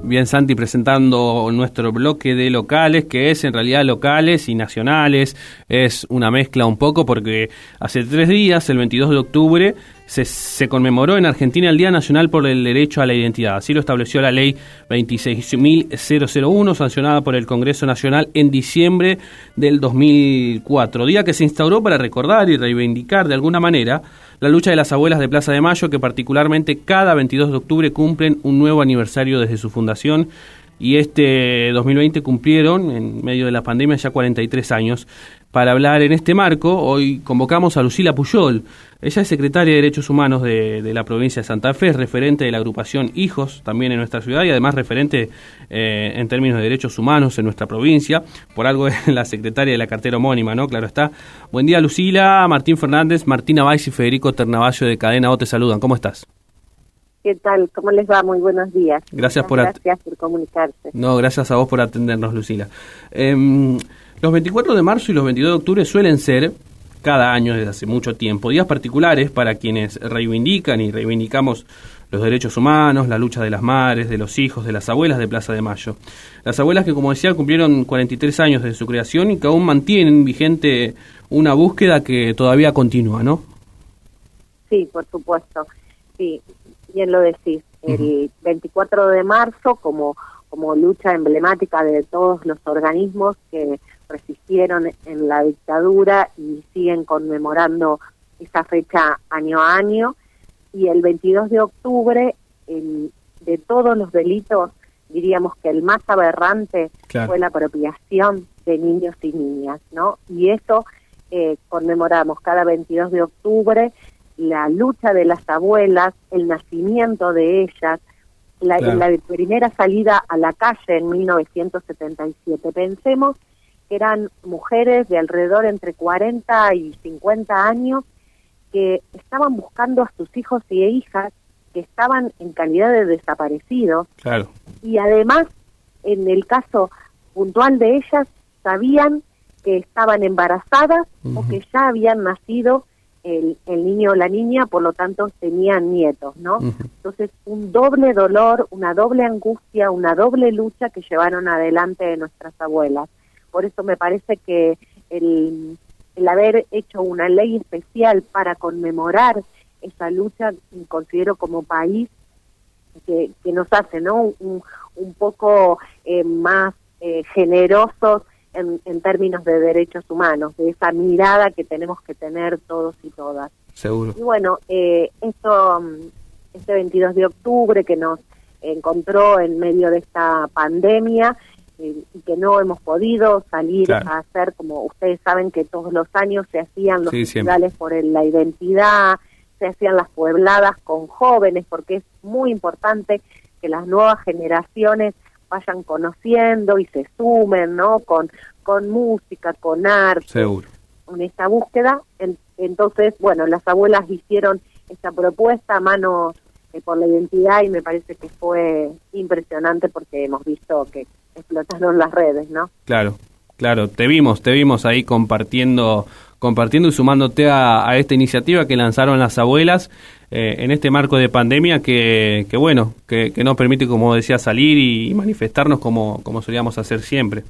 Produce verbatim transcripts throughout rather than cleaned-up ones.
Bien, Santi, presentando nuestro bloque de locales, que es en realidad locales y nacionales, es una mezcla un poco porque hace tres días, el veintidós de octubre, se, se conmemoró en Argentina el Día Nacional por el Derecho a la Identidad. Así lo estableció la ley veintiséis mil uno, sancionada por el Congreso Nacional en diciembre del dos mil cuatro. Día que se instauró para recordar y reivindicar de alguna manera la lucha de las abuelas de Plaza de Mayo, que particularmente cada veintidós de octubre cumplen un nuevo aniversario desde su fundación, y este dos mil veinte cumplieron, en medio de la pandemia, ya cuarenta y tres años. Para hablar en este marco, hoy convocamos a Lucila Pujol. Ella es secretaria de Derechos Humanos de, de la provincia de Santa Fe, es referente de la agrupación Hijos, también en nuestra ciudad, y además referente eh, en términos de derechos humanos en nuestra provincia. Por algo es la secretaria de la cartera homónima, ¿no? Claro está. Buen día, Lucila. Martín Fernández, Martina Valls y Federico Ternavallo de Cadena O te saludan. ¿Cómo estás? ¿Qué tal? ¿Cómo les va? Muy buenos días. Gracias por gracias por comunicarse. No, gracias a vos por atendernos, Lucila. Eh, los veinticuatro de marzo y los veintidós de octubre suelen ser, cada año desde hace mucho tiempo, días particulares para quienes reivindican y reivindicamos los derechos humanos, la lucha de las madres, de los hijos, de las abuelas de Plaza de Mayo. Las abuelas que, como decía, cumplieron cuarenta y tres años desde su creación y que aún mantienen vigente una búsqueda que todavía continúa, ¿no? Sí, por supuesto. Sí, bien lo decís. El uh-huh. veinticuatro de marzo, como, como lucha emblemática de todos los organismos que resistieron en la dictadura y siguen conmemorando esa fecha año a año, y el veintidós de octubre, el, de todos los delitos, diríamos que el más aberrante claro. fue la apropiación de niños y niñas, ¿no? Y eso eh, conmemoramos cada veintidós de octubre, la lucha de las abuelas, el nacimiento de ellas, la, claro. la primera salida a la calle en mil novecientos setenta y siete. Pensemos que eran mujeres de alrededor entre cuarenta y cincuenta años que estaban buscando a sus hijos y hijas que estaban en calidad de desaparecidos. Claro. Y además, en el caso puntual de ellas, sabían que estaban embarazadas uh-huh. o que ya habían nacido el, el niño o la niña, por lo tanto tenían nietos, ¿no? Uh-huh. Entonces, un doble dolor, una doble angustia, una doble lucha que llevaron adelante nuestras abuelas. Por eso me parece que el, el haber hecho una ley especial para conmemorar esa lucha, considero como país que, que nos hace, ¿no? Un, un poco eh, más eh, generosos en, en términos de derechos humanos, de esa mirada que tenemos que tener todos y todas. Seguro. Y bueno, eh, esto, este veintidós de octubre que nos encontró en medio de esta pandemia, y que no hemos podido salir claro. a hacer, como ustedes saben que todos los años se hacían los sí, festivales por el, la identidad, se hacían las puebladas con jóvenes, porque es muy importante que las nuevas generaciones vayan conociendo y se sumen, ¿no? Con, con música, con arte, seguro. En esta búsqueda. En, entonces, bueno, las abuelas hicieron esta propuesta a mano eh, por la identidad y me parece que fue impresionante porque hemos visto que explotaron las redes, ¿no? Claro, claro, te vimos, te vimos ahí compartiendo, compartiendo y sumándote a, a esta iniciativa que lanzaron las abuelas eh, en este marco de pandemia que, que bueno, que, que nos permite, como decía, salir y manifestarnos como, como solíamos hacer siempre.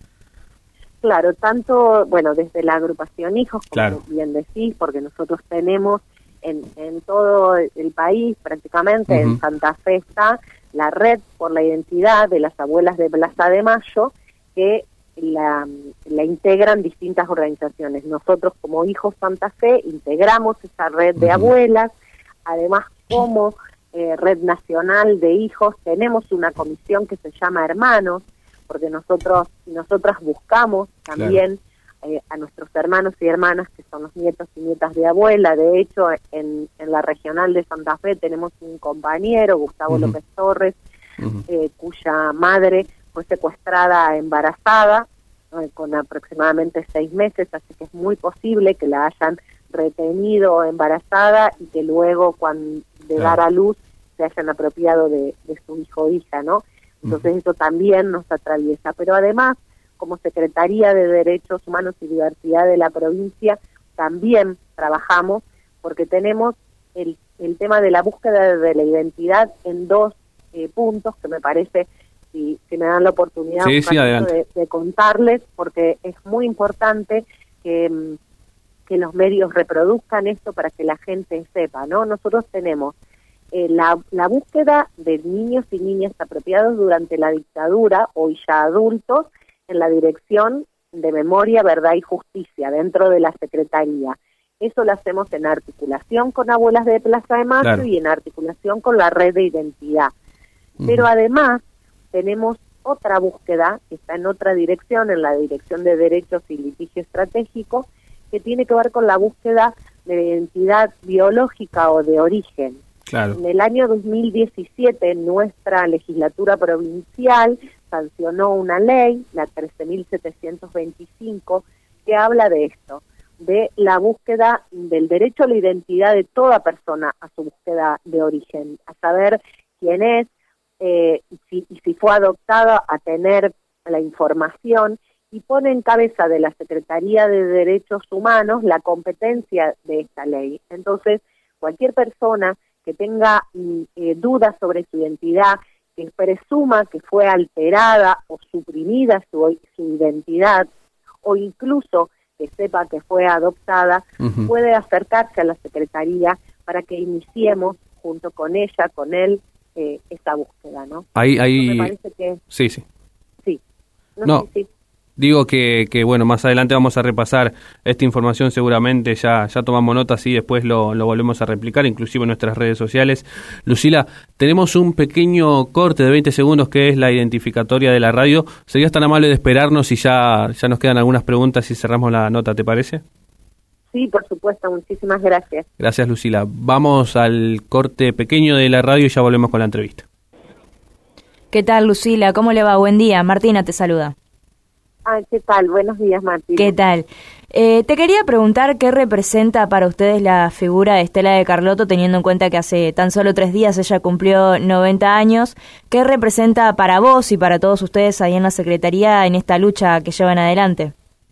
Claro, tanto, bueno, desde la agrupación Hijos, como claro. bien decís, porque nosotros tenemos en, en todo el país, prácticamente, uh-huh. en Santa Fe está la red por la identidad de las abuelas de Plaza de Mayo, que la, la integran distintas organizaciones. Nosotros como Hijos Santa Fe integramos esa red de uh-huh. abuelas, además como eh, red nacional de hijos tenemos una comisión que se llama Hermanos, porque nosotros y nosotras buscamos también claro. eh, a nuestros hermanos y hermanas que son los nietos y nietas de abuela. De hecho, en, en la regional de Santa Fe tenemos un compañero, Gustavo uh-huh. López Torres, uh-huh. eh, cuya madre fue secuestrada embarazada eh, con aproximadamente seis meses, así que es muy posible que la hayan retenido embarazada y que luego, cuando de claro. dar a luz, se hayan apropiado de, de su hijo o hija, ¿no? Entonces uh-huh. eso también nos atraviesa. Pero además, como Secretaría de Derechos Humanos y Diversidad de la provincia, también trabajamos porque tenemos el, el tema de la búsqueda de la identidad en dos eh, puntos que me parece si, si me dan la oportunidad sí, un sí, de, de contarles, porque es muy importante que, que los medios reproduzcan esto para que la gente sepa, ¿no? Nosotros tenemos eh, la, la búsqueda de niños y niñas apropiados durante la dictadura, hoy ya adultos, en la Dirección de Memoria, Verdad y Justicia, dentro de la Secretaría. Eso lo hacemos en articulación con Abuelas de Plaza de Mayo, claro, y en articulación con la Red de Identidad. Uh-huh. Pero además tenemos otra búsqueda, que está en otra dirección, en la Dirección de Derechos y Litigio Estratégico, que tiene que ver con la búsqueda de identidad biológica o de origen. Claro. En el año dos mil diecisiete, nuestra legislatura provincial sancionó una ley, la trece mil setecientos veinticinco, que habla de esto, de la búsqueda del derecho a la identidad de toda persona a su búsqueda de origen, a saber quién es, eh, y, si, y si fue adoptada, a tener la información, y pone en cabeza de la Secretaría de Derechos Humanos la competencia de esta ley. Entonces, cualquier persona que tenga eh, dudas sobre su identidad, que presuma que fue alterada o suprimida su, su identidad, o incluso que sepa que fue adoptada, uh-huh, puede acercarse a la Secretaría para que iniciemos junto con ella, con él, eh, esa búsqueda, ¿no? Ahí, ahí... Me parece que... Sí, sí. Sí. No, no. Sí, sí. Digo que, que, bueno, más adelante vamos a repasar esta información seguramente, ya ya tomamos notas y después lo, lo volvemos a replicar, inclusive en nuestras redes sociales. Lucila, tenemos un pequeño corte de veinte segundos que es la identificatoria de la radio. ¿Serías tan amable de esperarnos y ya, ya nos quedan algunas preguntas y cerramos la nota, te parece? Sí, por supuesto, muchísimas gracias. Gracias, Lucila. Vamos al corte pequeño de la radio y ya volvemos con la entrevista. ¿Qué tal, Lucila? ¿Cómo le va? Buen día. Martina te saluda. Ah, ¿qué tal? Buenos días, Martín. ¿Qué tal? Eh, te quería preguntar qué representa para ustedes la figura de Estela de Carlotto, teniendo en cuenta que hace tan solo tres días ella cumplió noventa años. ¿Qué representa para vos y para todos ustedes ahí en la Secretaría en esta lucha que llevan adelante?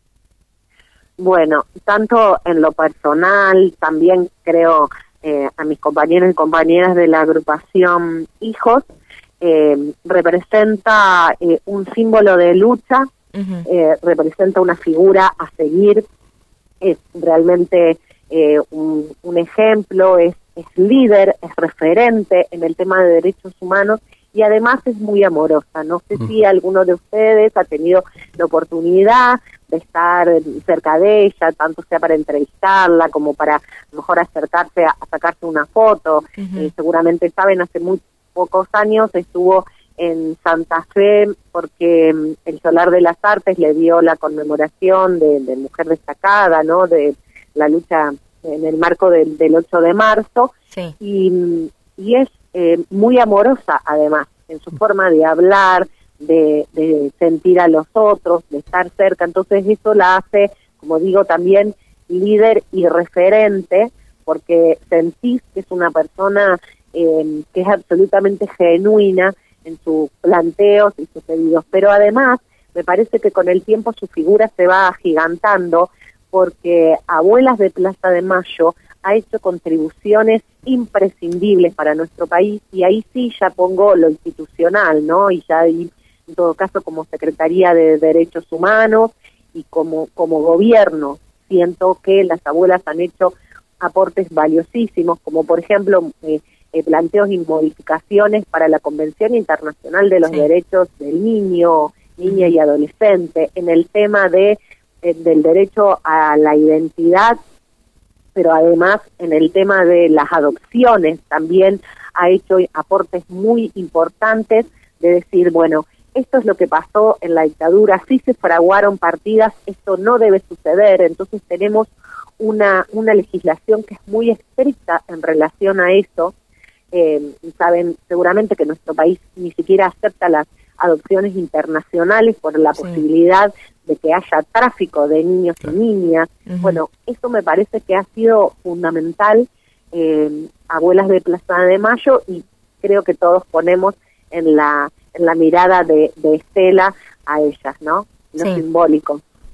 Bueno, tanto en lo personal, también creo eh, a mis compañeros y compañeras de la agrupación Hijos, eh, representa eh, un símbolo de lucha. Uh-huh. Eh, representa una figura a seguir, es realmente eh, un, un ejemplo, es, es líder, es referente en el tema de derechos humanos y además es muy amorosa. No sé uh-huh. si alguno de ustedes ha tenido la oportunidad de estar cerca de ella, tanto sea para entrevistarla como para a lo mejor acercarse a, a sacarse una foto. Uh-huh. Eh, seguramente saben, hace muy pocos años estuvo en Santa Fe porque el Solar de las Artes le dio la conmemoración de, de mujer destacada, ¿no? De la lucha en el marco del, del ocho de marzo. Sí. Y, y es eh, muy amorosa además en su forma de hablar, de, de sentir a los otros, de estar cerca. Entonces eso la hace, como digo, también líder y referente, porque sentís que es una persona eh, que es absolutamente genuina en sus planteos y sus pedidos, pero además me parece que con el tiempo su figura se va agigantando porque Abuelas de Plaza de Mayo ha hecho contribuciones imprescindibles para nuestro país y ahí sí ya pongo lo institucional, ¿no? Y ya ahí, en todo caso como Secretaría de Derechos Humanos y como, como gobierno siento que las abuelas han hecho aportes valiosísimos, como por ejemplo eh, Eh, planteos y modificaciones para la Convención Internacional de los sí. Derechos del Niño, Niña y Adolescente, en el tema de eh, del derecho a la identidad, pero además en el tema de las adopciones también ha hecho aportes muy importantes de decir, bueno, esto es lo que pasó en la dictadura, sí se fraguaron partidas, esto no debe suceder, entonces tenemos una, una legislación que es muy estricta en relación a eso. Eh, saben seguramente que nuestro país ni siquiera acepta las adopciones internacionales por la sí. posibilidad de que haya tráfico de niños claro. y niñas. Uh-huh. Bueno, eso me parece que ha sido fundamental, eh, Abuelas de Plaza de Mayo, y creo que todos ponemos en la en la mirada de, de Estela a ellas, ¿no? Lo sí. simbólico.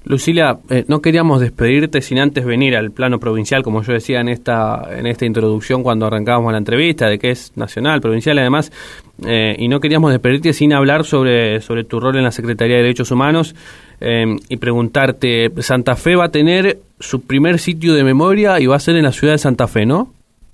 Lucila, eh, no queríamos despedirte sin antes venir al plano provincial, como yo decía en esta en esta introducción cuando arrancábamos la entrevista, de que es nacional, provincial además, eh, y no queríamos despedirte sin hablar sobre, sobre tu rol en la Secretaría de Derechos Humanos eh, y preguntarte, Santa Fe va a tener su primer sitio de memoria y va a ser en la ciudad de Santa Fe, ¿no?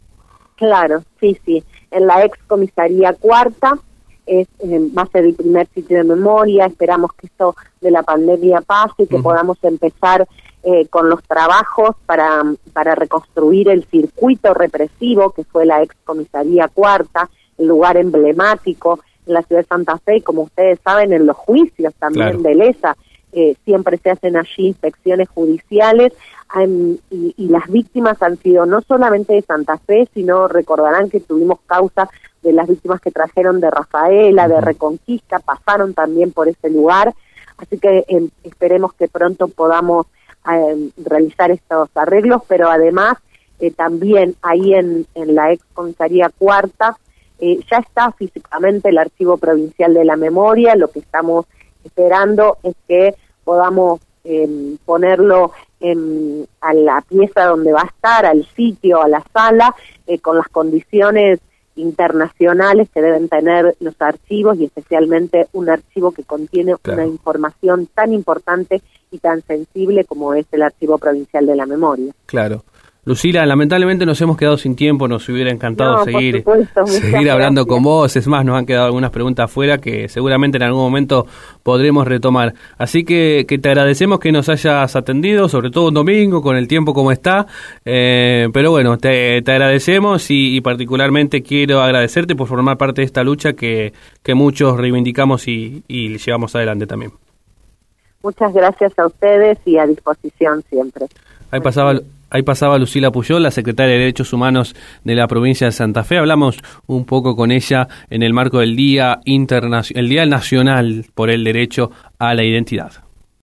Claro, sí, sí, en la ex comisaría cuarta. Es, eh, va a ser el primer sitio de memoria. Esperamos que esto de la pandemia pase y que uh-huh. podamos empezar eh, con los trabajos para, para reconstruir el circuito represivo que fue la ex comisaría cuarta, el lugar emblemático en la ciudad de Santa Fe, y como ustedes saben, en los juicios también claro. de Lesa, eh, siempre se hacen allí inspecciones judiciales, um, y, y las víctimas han sido no solamente de Santa Fe, sino recordarán que tuvimos causa de las víctimas que trajeron de Rafaela, de Reconquista, pasaron también por ese lugar, así que eh, esperemos que pronto podamos eh, realizar estos arreglos, pero además eh, también ahí en, en la ex comisaría cuarta eh, ya está físicamente el Archivo Provincial de la Memoria. Lo que estamos esperando es que podamos eh, ponerlo en, a la pieza donde va a estar, al sitio, a la sala, eh, con las condiciones internacionales que deben tener los archivos, y especialmente un archivo que contiene claro. una información tan importante y tan sensible como es el Archivo Provincial de la Memoria. Claro. Lucila, lamentablemente nos hemos quedado sin tiempo, nos hubiera encantado no, seguir, supuesto, seguir hablando con vos, es más, nos han quedado algunas preguntas afuera que seguramente en algún momento podremos retomar. Así que, que te agradecemos que nos hayas atendido, sobre todo un domingo, con el tiempo como está, eh, pero bueno, te, te agradecemos y, y particularmente quiero agradecerte por formar parte de esta lucha que, que muchos reivindicamos y, y llevamos adelante también. Muchas gracias a ustedes y a disposición siempre. Ahí pasaba... Ahí pasaba Lucila Puyol, la secretaria de Derechos Humanos de la provincia de Santa Fe. Hablamos un poco con ella en el marco del Día Internacional, el Día Nacional por el Derecho a la Identidad.